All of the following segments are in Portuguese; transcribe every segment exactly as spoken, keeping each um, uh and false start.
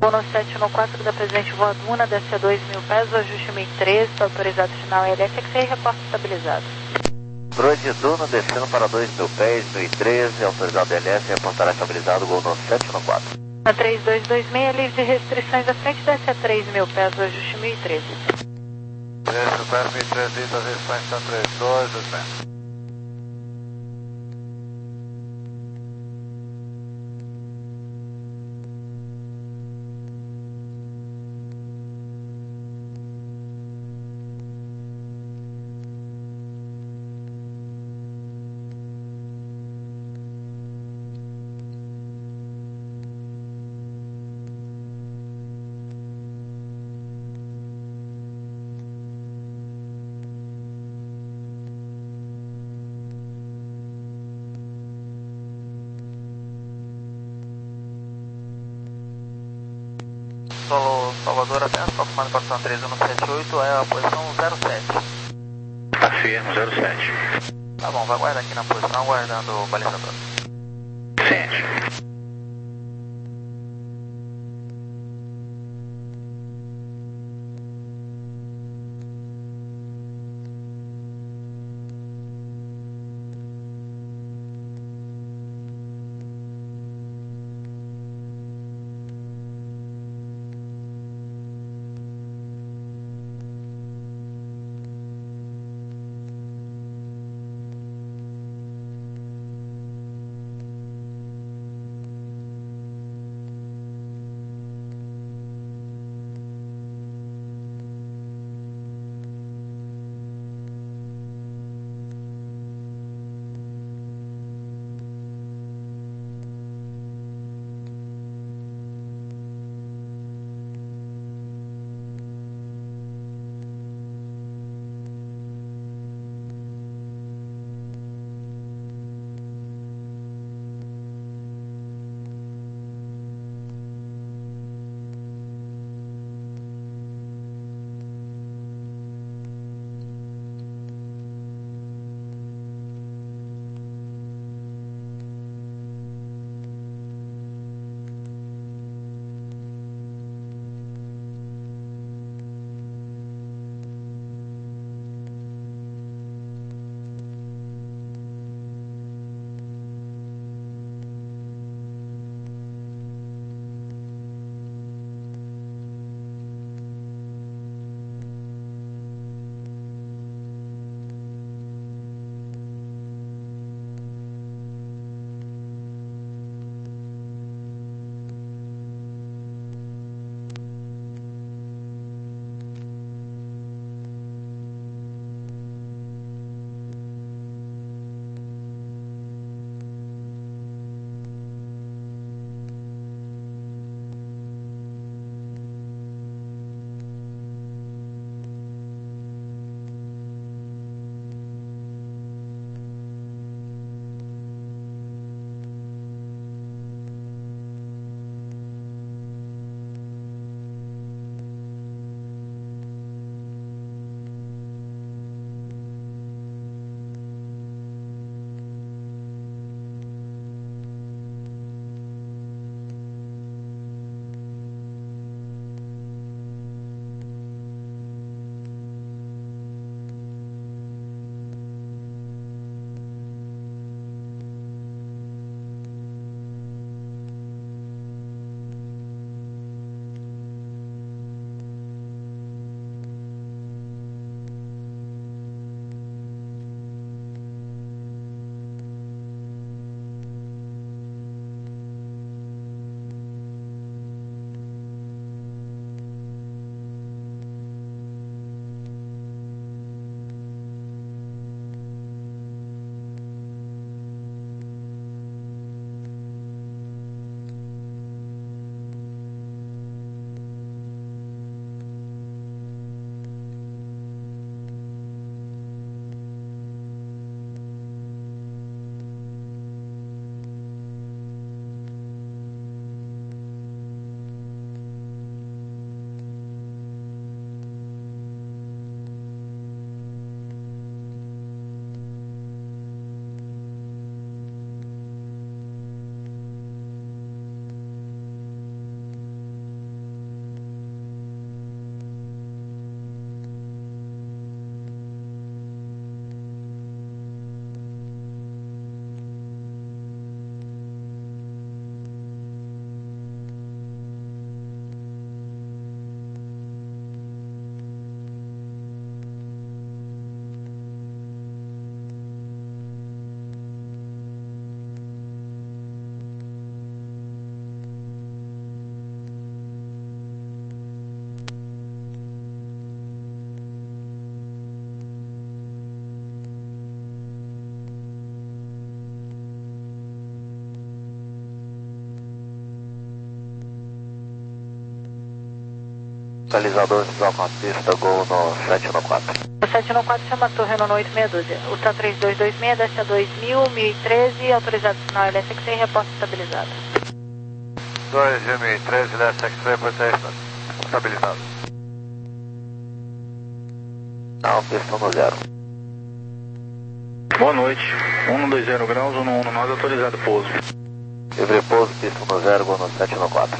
Voo no sete um quatro da Presidente Voa Duna, desce a dois mil pés, o ajuste mil e treze, está autorizado final L S X e reporte estabilizado. Droid Duna descendo para dois mil pés, mil e treze, autorizado L S, reportará estabilizado, gol no sete um quatro. Na três dois dois seis, livre de restrições à frente, desce a três mil pés, o ajuste mil e treze. três mil pés, mil e treze, livre das restrições, são três dois dois seis. Solo Salvador, apenas para comando posição três um sete oito, é a posição zero sete. Tá firme, zero sete. Tá bom, vai guardar aqui na posição, aguardando o balizador. Sente. Localizador visual com a pista, Gol no sete no quatro. O sete no quatro chama a torre no oito meia dúzia. O T A três dois dois seis, desce a dois mil, mil e treze, autorizado sinal L S X E, reposta estabilizado. dois mil e treze, L S X E, reposta estabilizado. Não, pista no zero. Boa noite. um dois zero graus, um um nós autorizado pouso. Livre pouso, pista no zero, Gol no sete no quatro.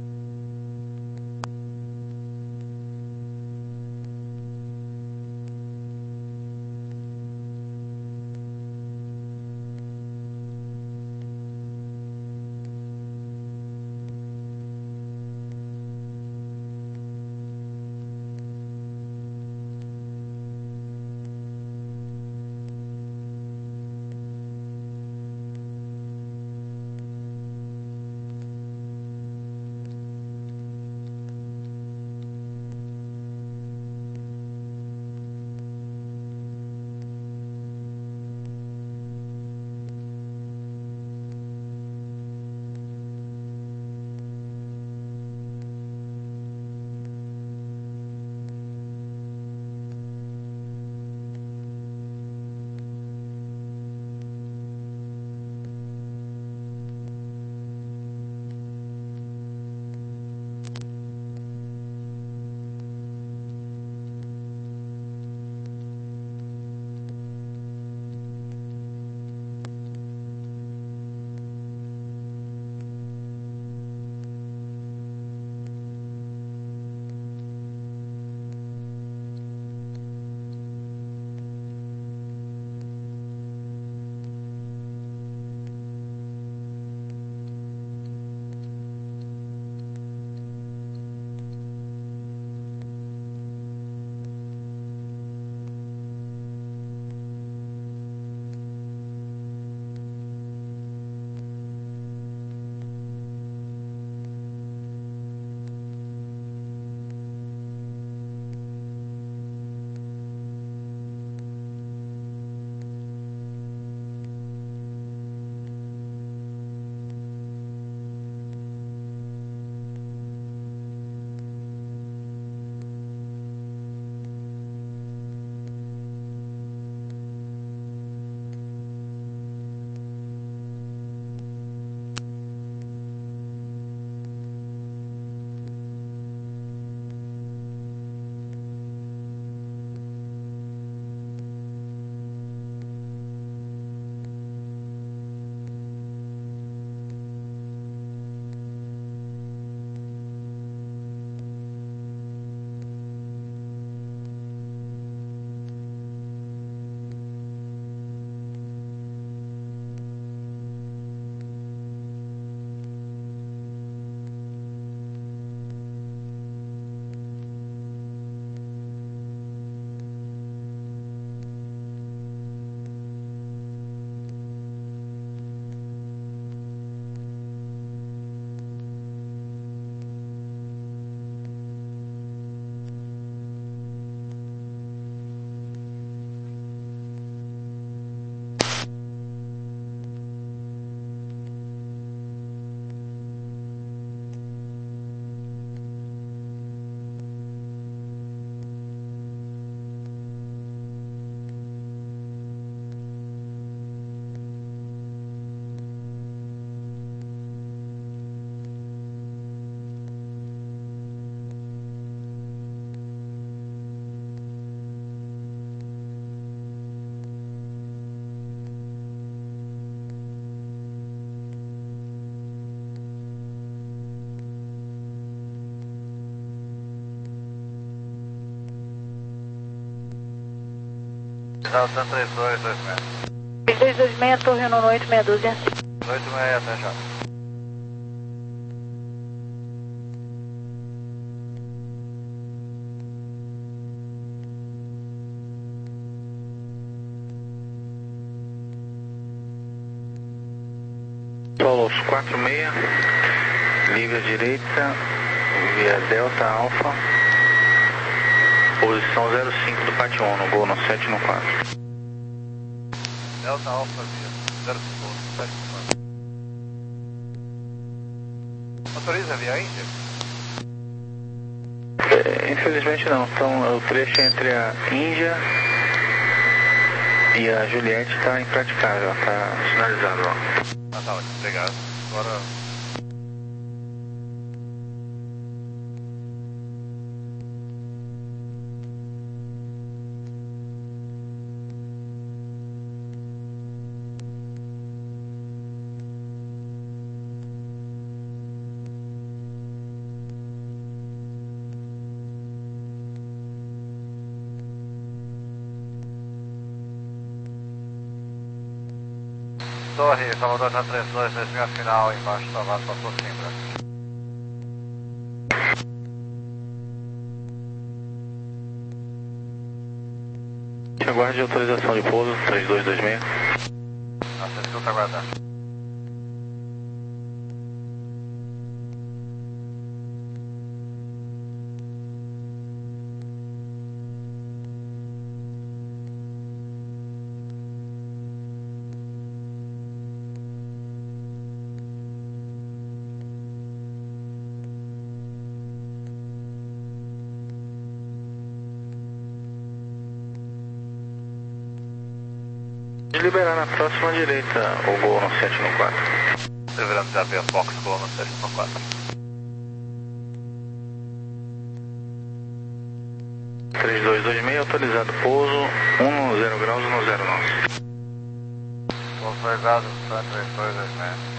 Delta três dois dois seis. três dois dois seis, torre no oito meia dúzia. oito meia, até já. Solos quatro seis, livre à direita, via Delta Alfa, posição zero cinco do Pátio um, no Gol no sete no quatro. Delta Alfa, via zero cinco do sete no quatro. Autoriza via Índia? É, infelizmente não. Então o trecho entre a Índia e a Juliette está impraticável, está sinalizado lá. Ah, tá ótimo, obrigado. Agora. Torre, Salvador tá trinta e dois, desvio final, embaixo da Vasta para Coimbra. Aguarde autorização de pouso, três dois dois seis. Nossa, escuta aguardando. De liberar na próxima direita o Gol no sete no quatro. Liberando já ver box Gol no sete no quatro. três dois dois seis, autorizado pouso, um no zero graus no zero nove. Autorizado, três dois dois seis.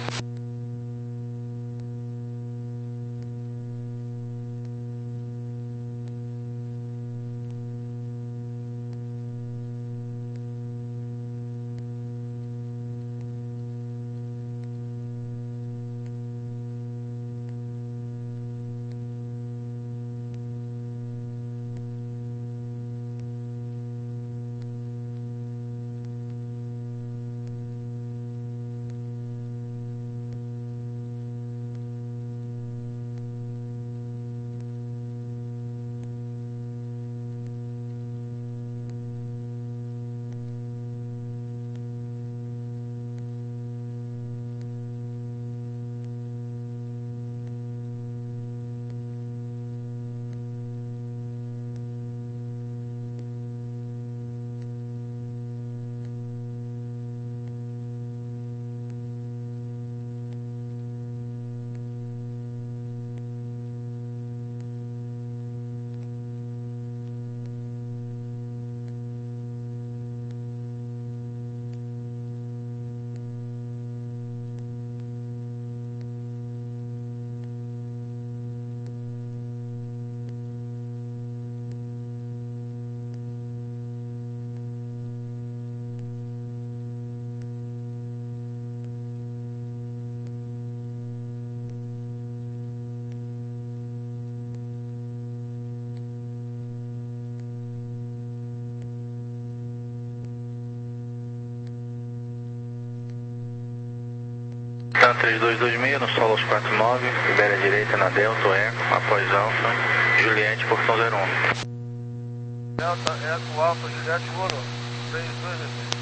três dois dois seis, no solo aos quatro nove, libere a direita na Delta, Eco, após Alfa, Juliette, portão zero um. Delta, Eco, Alfa, Juliette, Golo, três dois dois seis.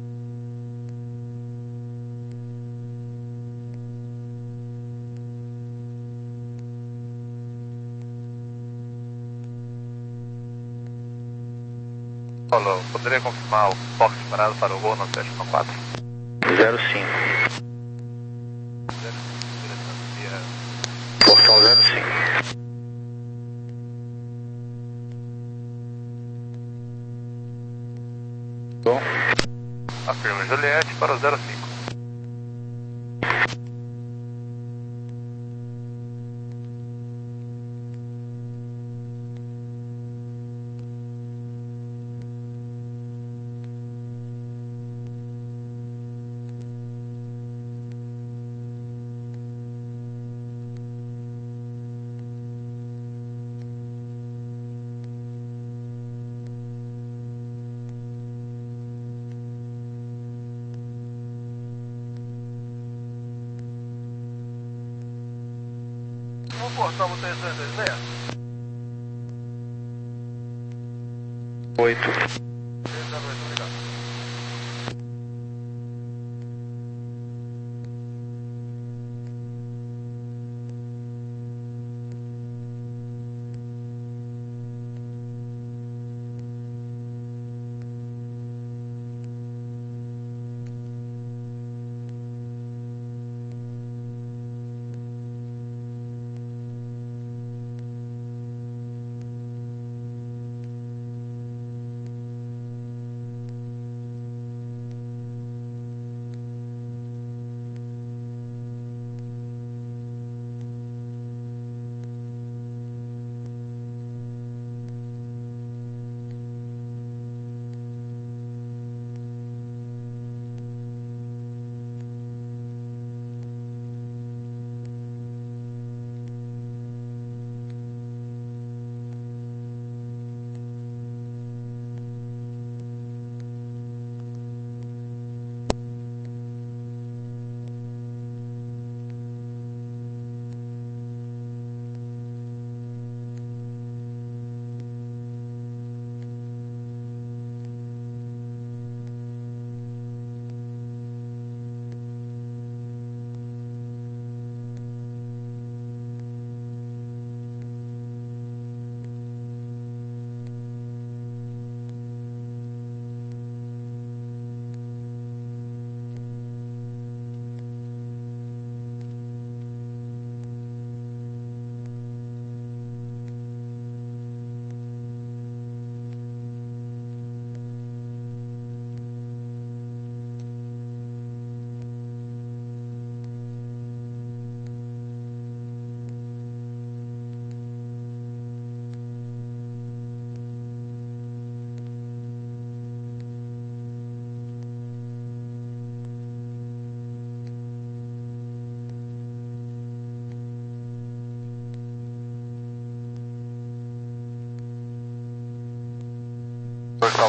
Falou, poderia confirmar o box parado para o Gol no sete no quatro? zero cinco. Portão zero cinco. Bom. Afirma Juliette para o zero cinco. Vamos portar o três dois dois seis? oito. três dois dois, obrigado.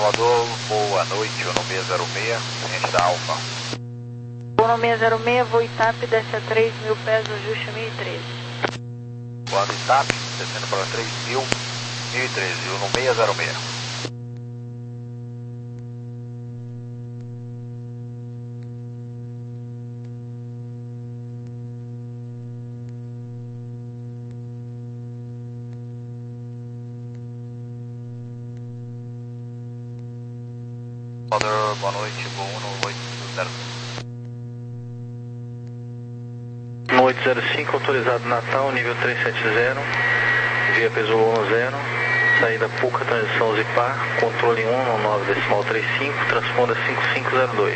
Salvador, boa noite, Uno seis zero seis, ciente da Alfa. Uno seis zero seis, voo Itap, desce a três mil pés, ajuste mil e treze. Voando Itap, descendo para três mil, mil e treze, Uno seis zero seis. Salvador, boa noite, voo Uno oito zero cinco. Uno oito zero cinco, autorizado Natal, nível trezentos e setenta, via Pesoul um zero, saída Puca, transição Zipar, controle um nove decimal trinta e cinco, transponda cinco cinco zero dois.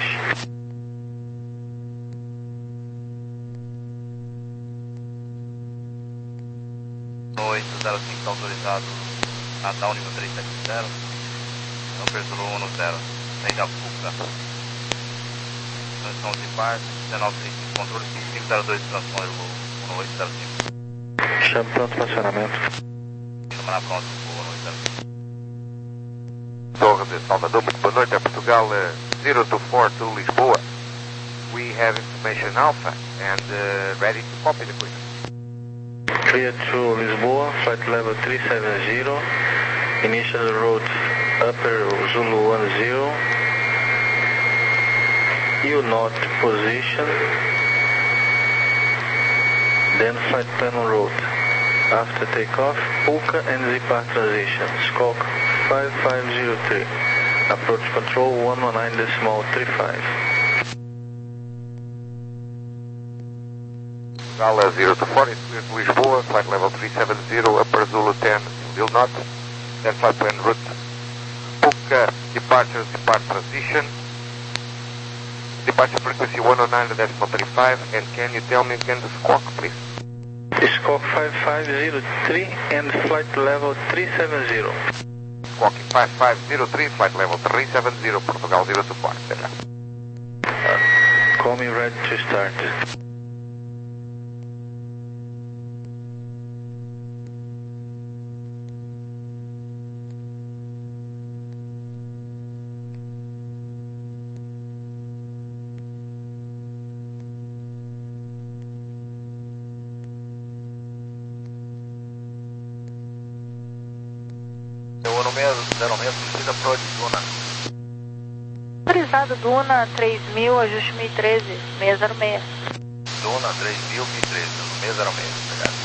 Uno oito zero cinco, autorizado Natal, nível trezentos e setenta, não Pesoul um zero, saída Puca, transição Zipar, dezenove trinta e cinco, controle cinco cinco zero dois, transponder Uno oito zero cinco. Chame pronto para acionamento. Chamar pronto, Uno oito zero cinco. Torre de Salvador, muito boa noite, é Portugal uh, zero two four to Lisboa. We have information Alpha and uh, ready to copy the equipment. Clear to Lisboa, flight level three seven zero, initial route Upper Zulu one zero, U not position, then flight plan en route. After takeoff, Puka and Zipar transition, Squawk five five zero three, approach control one one nine decimal three five. Portugal zero two four, it's clear to Lisboa, flight level three seven zero, Upper Zulu ten, will not, then flight plan route, Puka, departure, depart transition, departure frequency one oh nine decimal three five, and can you tell me again the squawk, please? Squawk five five zero three and flight level three seven zero. Squawking five five zero three, flight level three seven zero, Portugal zero two four, Serra. Uh, call me ready to start. Uno seis zero seis, solicita pro de Duna. Autorizado Duna três mil, ajuste mil e treze, seis zero seis. Duna três mil, mil e treze, Uno seis zero seis, obrigado.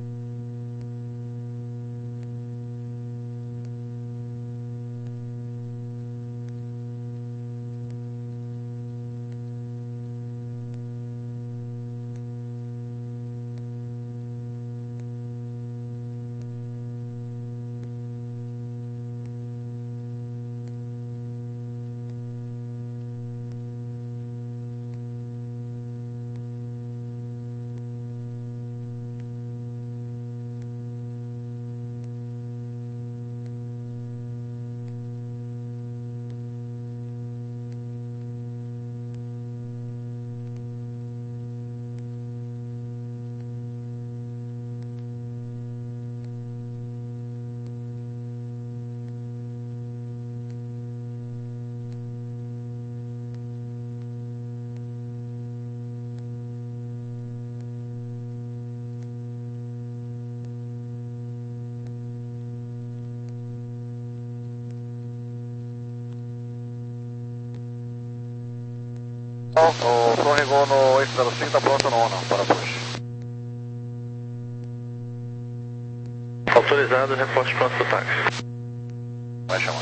O Torre Gono oito zero cinco está pronto no ONU para push. Autorizado, reporte pronto para o táxi. Vai chamar.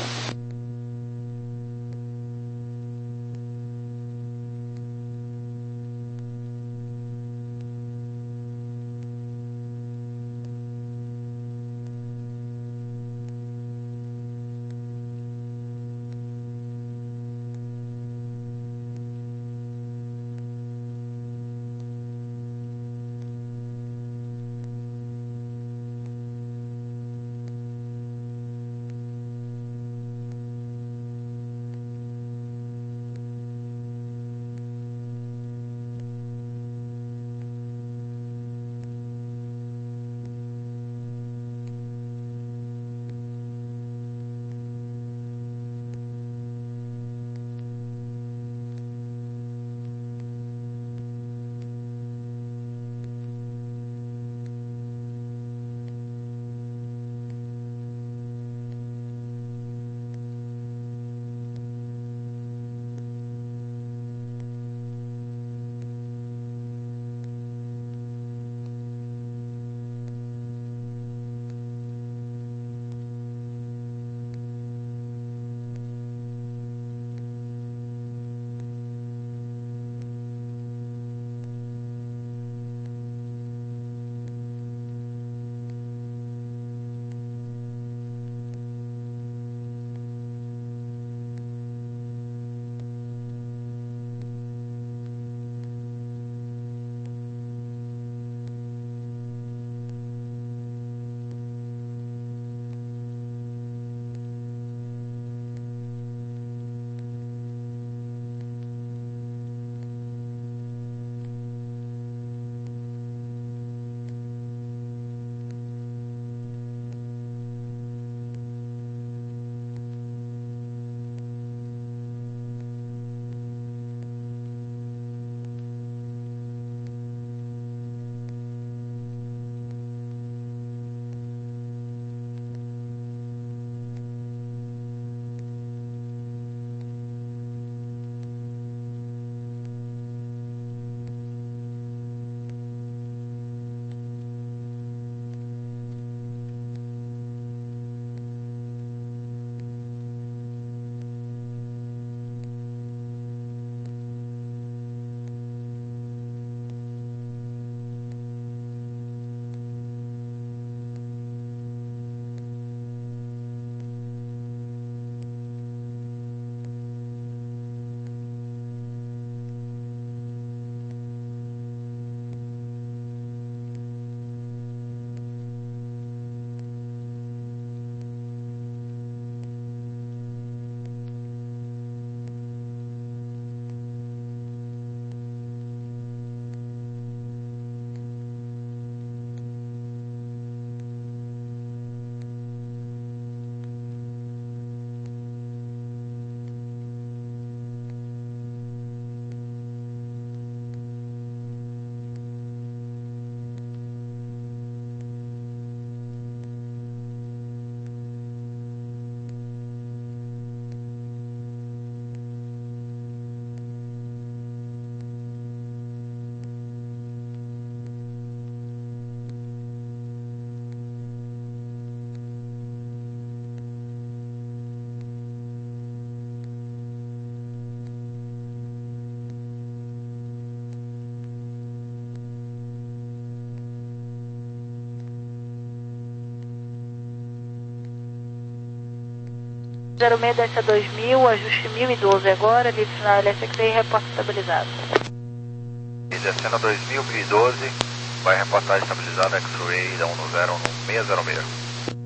zero seis desce a dois mil, ajuste mil e doze agora, livre final L S X E, reporte estabilizado. E descendo a dois mil, mil e doze, vai reportar estabilizado X-Ray da um zero no seis zero seis.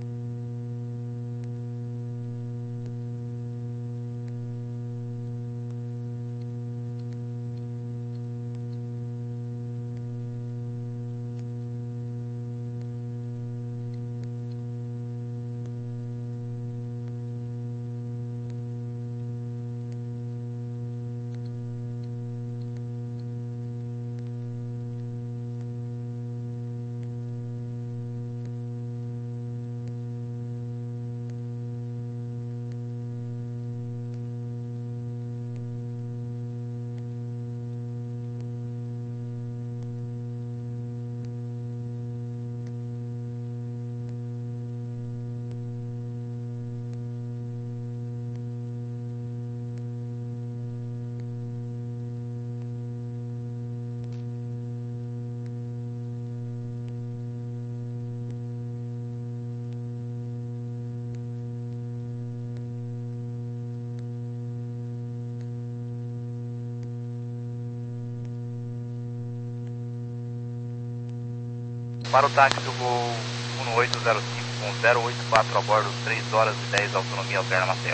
Para o táxi do voo um oito zero cinco com zero oito quatro a bordo, três horas e dez, autonomia alterna Maceió.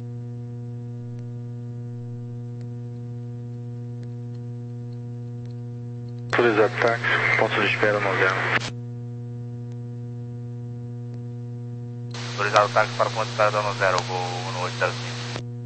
Autorizado táxi, ponto de espera no zero. Autorizado táxi para o ponto de espera da no zero, voo um oito zero cinco.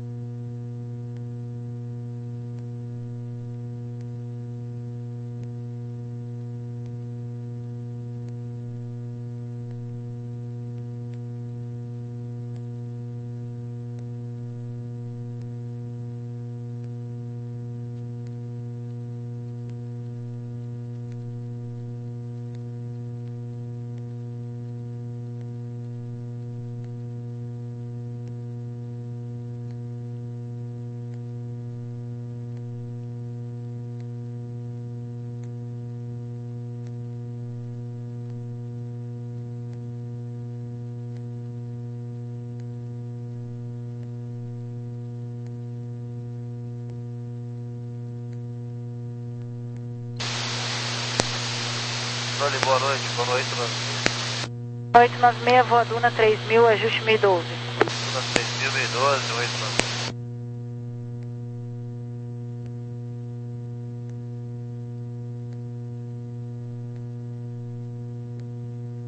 Boa noite, boa noite, oito nove seis, voa Duna três mil, ajuste mil e doze. Duna três mil, mil e doze, oito nove seis.